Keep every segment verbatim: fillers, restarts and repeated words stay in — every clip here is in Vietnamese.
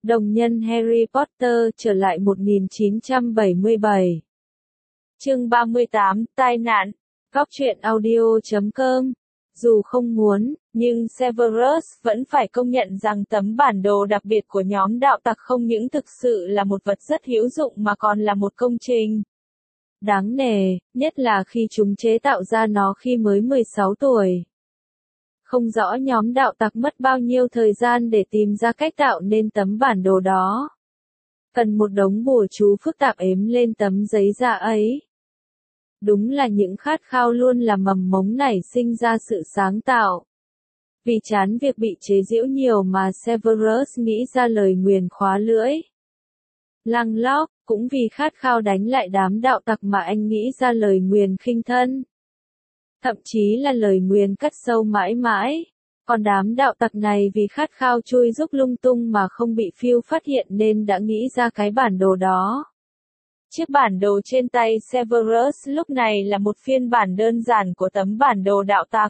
Đồng nhân Harry Potter trở lại một nghìn chín trăm bảy mươi bảy. Chương ba mươi tám, tai nạn. Góc truyện audio chấm com. Dù không muốn, nhưng Severus vẫn phải công nhận rằng tấm bản đồ đặc biệt của nhóm đạo tặc không những thực sự là một vật rất hữu dụng mà còn là một công trình đáng nể, nhất là khi chúng chế tạo ra nó khi mới mười sáu tuổi. Không rõ nhóm đạo tặc mất bao nhiêu thời gian để tìm ra cách tạo nên tấm bản đồ đó. Cần một đống bùa chú phức tạp ếm lên tấm giấy da ấy. Đúng là những khát khao luôn là mầm mống nảy sinh ra sự sáng tạo. Vì chán việc bị chế giễu nhiều mà Severus nghĩ ra lời nguyền khóa lưỡi. Lăng lóc, cũng vì khát khao đánh lại đám đạo tặc mà anh nghĩ ra lời nguyền khinh thân. Thậm chí là lời nguyền cắt sâu mãi mãi. Còn đám đạo tặc này vì khát khao chui rúc lung tung mà không bị Phil phát hiện nên đã nghĩ ra cái bản đồ đó. Chiếc bản đồ trên tay Severus lúc này là một phiên bản đơn giản của tấm bản đồ đạo tặc.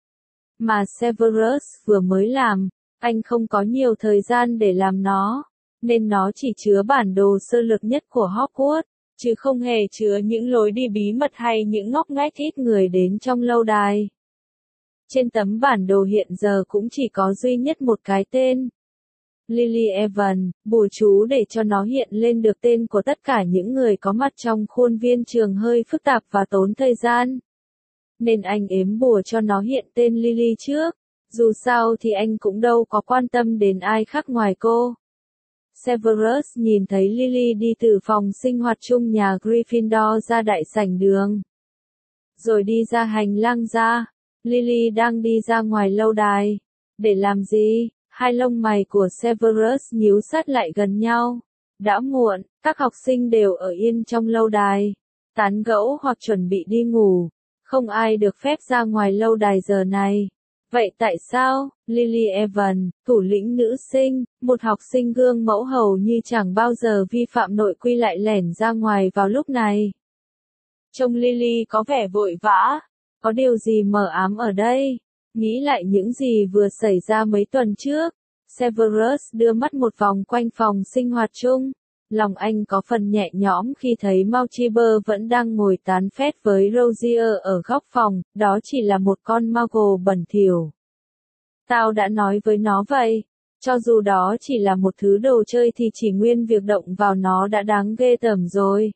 Mà Severus vừa mới làm, anh không có nhiều thời gian để làm nó, nên nó chỉ chứa bản đồ sơ lược nhất của Hogwarts, chứ không hề chứa những lối đi bí mật hay những ngóc ngách ít người đến trong lâu đài. Trên tấm bản đồ hiện giờ cũng chỉ có duy nhất một cái tên. Lily Evans, bùa chú để cho nó hiện lên được tên của tất cả những người có mặt trong khuôn viên trường hơi phức tạp và tốn thời gian. Nên anh ếm bùa cho nó hiện tên Lily trước, dù sao thì anh cũng đâu có quan tâm đến ai khác ngoài cô. Severus nhìn thấy Lily đi từ phòng sinh hoạt chung nhà Gryffindor ra đại sảnh đường. Rồi đi ra hành lang ra. Lily đang đi ra ngoài lâu đài. Để làm gì? Hai lông mày của Severus nhíu sát lại gần nhau. Đã muộn, các học sinh đều ở yên trong lâu đài, tán gẫu hoặc chuẩn bị đi ngủ. Không ai được phép ra ngoài lâu đài giờ này. Vậy tại sao? Lily Evans, thủ lĩnh nữ sinh, một học sinh gương mẫu hầu như chẳng bao giờ vi phạm nội quy lại lẻn ra ngoài vào lúc này. Trông Lily có vẻ vội vã. Có điều gì mờ ám ở đây? Nghĩ lại những gì vừa xảy ra mấy tuần trước. Severus đưa mắt một vòng quanh phòng sinh hoạt chung. Lòng anh có phần nhẹ nhõm khi thấy Malchiber vẫn đang ngồi tán phét với Rozier ở góc phòng, đó chỉ là một con Muggle bẩn thỉu. Tao đã nói với nó vậy. Cho dù đó chỉ là một thứ đồ chơi thì chỉ nguyên việc động vào nó đã đáng ghê tởm rồi.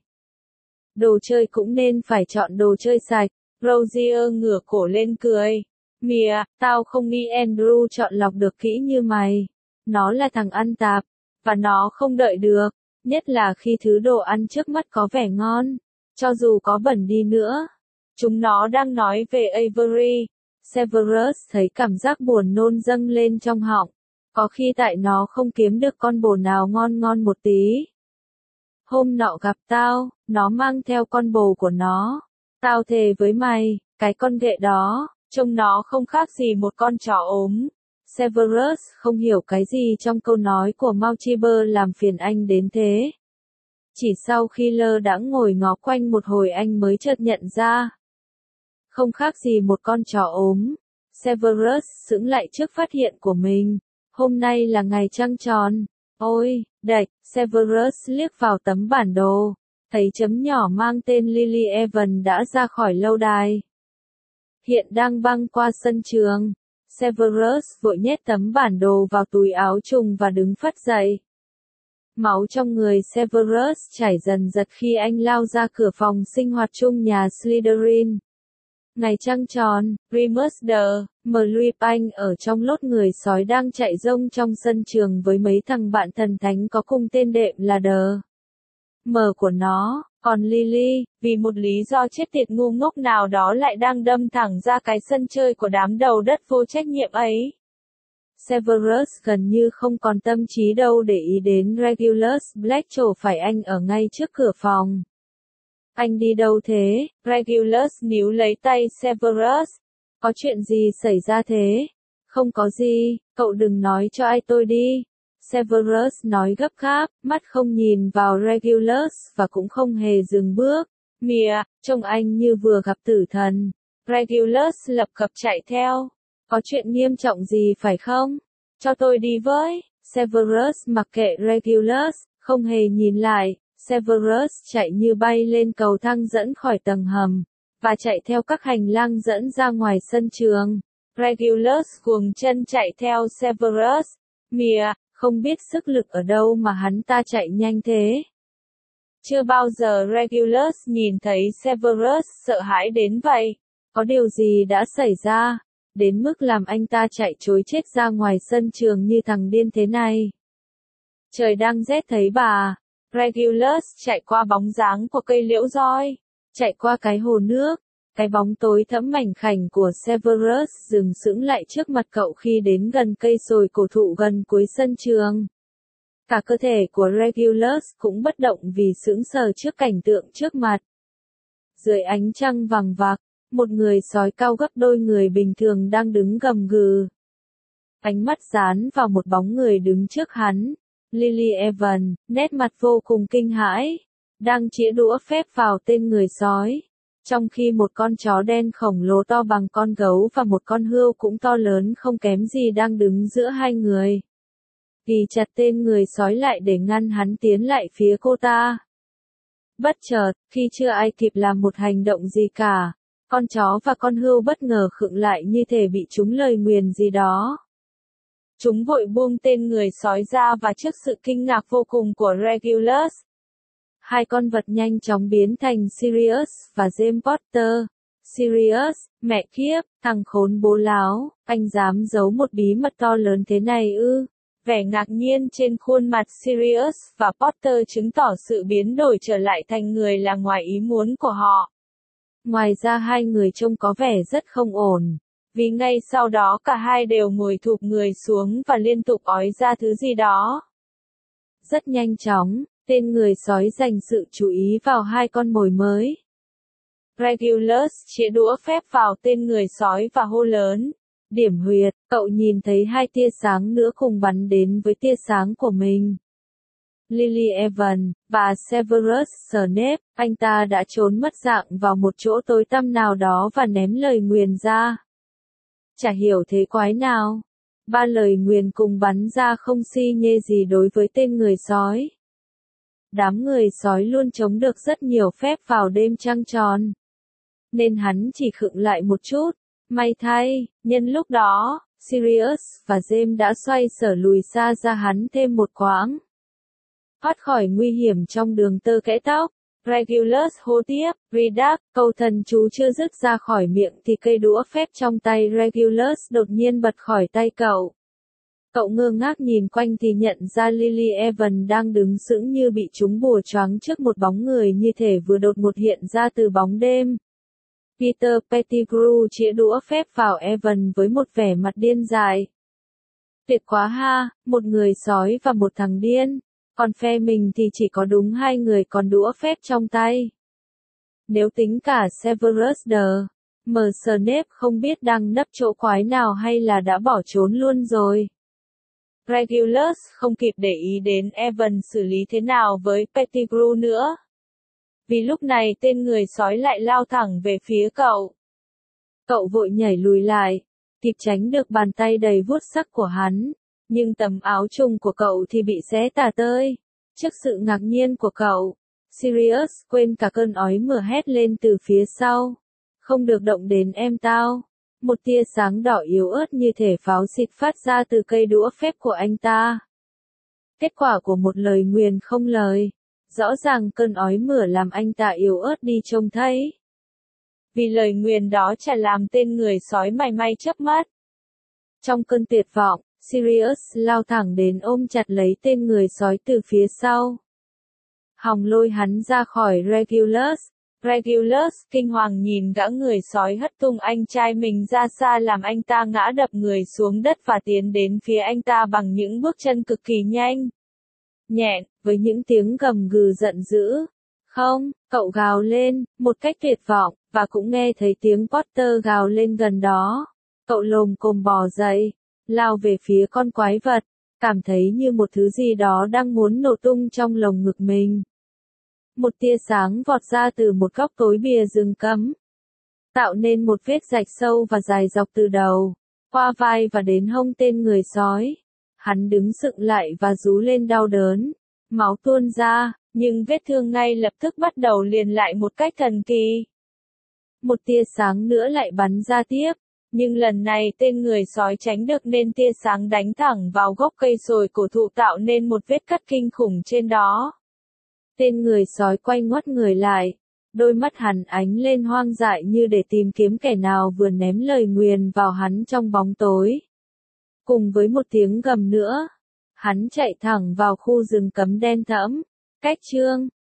Đồ chơi cũng nên phải chọn đồ chơi sạch. Rozier ngửa cổ lên cười. Mìa, tao không nghĩ Andrew chọn lọc được kỹ như mày. Nó là thằng ăn tạp, và nó không đợi được, nhất là khi thứ đồ ăn trước mắt có vẻ ngon, cho dù có bẩn đi nữa. Chúng nó đang nói về Avery. Severus thấy cảm giác buồn nôn dâng lên trong họng. Có khi tại nó không kiếm được con bồ nào ngon ngon một tí. Hôm nọ gặp tao, nó mang theo con bồ của nó. Tao thề với mày, cái con ghệ đó, trông nó không khác gì một con chó ốm. Severus không hiểu cái gì trong câu nói của Malchiber làm phiền anh đến thế. Chỉ sau khi lơ đãng ngồi ngó quanh một hồi anh mới chợt nhận ra. Không khác gì một con chó ốm. Severus sững lại trước phát hiện của mình. Hôm nay là ngày trăng tròn. Ôi, đạch, Severus liếc vào tấm bản đồ. Thấy chấm nhỏ mang tên Lily Evans đã ra khỏi lâu đài. Hiện đang băng qua sân trường. Severus vội nhét tấm bản đồ vào túi áo trùng và đứng phắt dậy. Máu trong người Severus chảy dần dật khi anh lao ra cửa phòng sinh hoạt chung nhà Slytherin. Ngày trăng tròn, Remus the Mlupian ở trong lốt người sói đang chạy rông trong sân trường với mấy thằng bạn thần thánh có cùng tên đệm là The Mờ của nó, còn Lily, vì một lý do chết tiệt ngu ngốc nào đó lại đang đâm thẳng ra cái sân chơi của đám đầu đất vô trách nhiệm ấy. Severus gần như không còn tâm trí đâu để ý đến Regulus Black trổ phải anh ở ngay trước cửa phòng. Anh đi đâu thế? Regulus níu lấy tay Severus. Có chuyện gì xảy ra thế? Không có gì, cậu đừng nói cho ai tôi đi. Severus nói gấp gáp, mắt không nhìn vào Regulus và cũng không hề dừng bước. Mìa, trông anh như vừa gặp tử thần. Regulus lập cập chạy theo. Có chuyện nghiêm trọng gì phải không? Cho tôi đi với. Severus mặc kệ Regulus, không hề nhìn lại, Severus chạy như bay lên cầu thang dẫn khỏi tầng hầm, và chạy theo các hành lang dẫn ra ngoài sân trường. Regulus cuồng chân chạy theo Severus. Mìa, không biết sức lực ở đâu mà hắn ta chạy nhanh thế. Chưa bao giờ Regulus nhìn thấy Severus sợ hãi đến vậy. Có điều gì đã xảy ra, đến mức làm anh ta chạy trối chết ra ngoài sân trường như thằng điên thế này? Trời đang rét thấy bà. Regulus chạy qua bóng dáng của cây liễu roi, chạy qua cái hồ nước. Cái bóng tối thẫm mảnh khảnh của Severus dừng sững lại trước mặt cậu khi đến gần cây sồi cổ thụ gần cuối sân trường. Cả cơ thể của Regulus cũng bất động vì sững sờ trước cảnh tượng trước mặt. Dưới ánh trăng vàng vặc, một người sói cao gấp đôi người bình thường đang đứng gầm gừ. Ánh mắt dán vào một bóng người đứng trước hắn. Lily Evans, nét mặt vô cùng kinh hãi, đang chĩa đũa phép vào tên người sói. Trong khi một con chó đen khổng lồ to bằng con gấu và một con hươu cũng to lớn không kém gì đang đứng giữa hai người. Ghi chặt tên người sói lại để ngăn hắn tiến lại phía cô ta. Bất chợt, khi chưa ai kịp làm một hành động gì cả, con chó và con hươu bất ngờ khựng lại như thể bị trúng lời nguyền gì đó. Chúng vội buông tên người sói ra và trước sự kinh ngạc vô cùng của Regulus, hai con vật nhanh chóng biến thành Sirius và James Potter. Sirius, mẹ kiếp, thằng khốn bố láo, anh dám giấu một bí mật to lớn thế này ư? Vẻ ngạc nhiên trên khuôn mặt Sirius và Potter chứng tỏ sự biến đổi trở lại thành người là ngoài ý muốn của họ. Ngoài ra hai người trông có vẻ rất không ổn, vì ngay sau đó cả hai đều ngồi thụp người xuống và liên tục ói ra thứ gì đó. Rất nhanh chóng, tên người sói dành sự chú ý vào hai con mồi mới. Regulus chĩa đũa phép vào tên người sói và hô lớn. Điểm huyệt, cậu nhìn thấy hai tia sáng nữa cùng bắn đến với tia sáng của mình. Lily Evans, và Severus Snape, anh ta đã trốn mất dạng vào một chỗ tối tăm nào đó và ném lời nguyền ra. Chả hiểu thế quái nào. Ba lời nguyền cùng bắn ra không si nhê gì đối với tên người sói. Đám người sói luôn chống được rất nhiều phép vào đêm trăng tròn, nên hắn chỉ khựng lại một chút. May thay, nhân lúc đó, Sirius và James đã xoay sở lùi xa ra hắn thêm một quãng. Thoát khỏi nguy hiểm trong đường tơ kẽ tóc, Regulus hô tiếp, Redux, câu thần chú chưa dứt ra khỏi miệng thì cây đũa phép trong tay Regulus đột nhiên bật khỏi tay cậu. Cậu ngơ ngác nhìn quanh thì nhận ra Lily Evans đang đứng sững như bị trúng bùa choáng trước một bóng người như thể vừa đột ngột hiện ra từ bóng đêm. Peter Pettigrew chĩa đũa phép vào Evans với một vẻ mặt điên dại. Tuyệt quá ha, một người sói và một thằng điên, còn phe mình thì chỉ có đúng hai người còn đũa phép trong tay. Nếu tính cả Severus Snape, mờ Snape không biết đang nấp chỗ quái nào hay là đã bỏ trốn luôn rồi. Regulus không kịp để ý đến Evans xử lý thế nào với Pettigrew nữa. Vì lúc này tên người sói lại lao thẳng về phía cậu. Cậu vội nhảy lùi lại, kịp tránh được bàn tay đầy vuốt sắc của hắn, nhưng tấm áo trùng của cậu thì bị xé tả tơi. Trước sự ngạc nhiên của cậu, Sirius quên cả cơn ói mửa hét lên từ phía sau. Không được động đến em tao. Một tia sáng đỏ yếu ớt như thể pháo xịt phát ra từ cây đũa phép của anh ta. Kết quả của một lời nguyền không lời. Rõ ràng cơn ói mửa làm anh ta yếu ớt đi trông thấy. Vì lời nguyền đó chả làm tên người sói mảy may chớp mắt. Trong cơn tuyệt vọng, Sirius lao thẳng đến ôm chặt lấy tên người sói từ phía sau. Hòng lôi hắn ra khỏi Regulus. Regulus kinh hoàng nhìn gã người sói hất tung anh trai mình ra xa làm anh ta ngã đập người xuống đất và tiến đến phía anh ta bằng những bước chân cực kỳ nhanh. Nhẹn, với những tiếng gầm gừ giận dữ. Không, cậu gào lên, một cách tuyệt vọng, và cũng nghe thấy tiếng Potter gào lên gần đó. Cậu lồm cồm bò dậy, lao về phía con quái vật, cảm thấy như một thứ gì đó đang muốn nổ tung trong lồng ngực mình. Một tia sáng vọt ra từ một góc tối bìa rừng cấm, tạo nên một vết rạch sâu và dài dọc từ đầu, qua vai và đến hông tên người sói. Hắn đứng dựng lại và rú lên đau đớn. Máu tuôn ra, nhưng vết thương ngay lập tức bắt đầu liền lại một cách thần kỳ. Một tia sáng nữa lại bắn ra tiếp, nhưng lần này tên người sói tránh được nên tia sáng đánh thẳng vào gốc cây sồi cổ thụ tạo nên một vết cắt kinh khủng trên đó. Tên người sói quay ngoắt người lại, đôi mắt hắn ánh lên hoang dại như để tìm kiếm kẻ nào vừa ném lời nguyền vào hắn trong bóng tối. Cùng với một tiếng gầm nữa, hắn chạy thẳng vào khu rừng cấm đen thẫm. Cách chương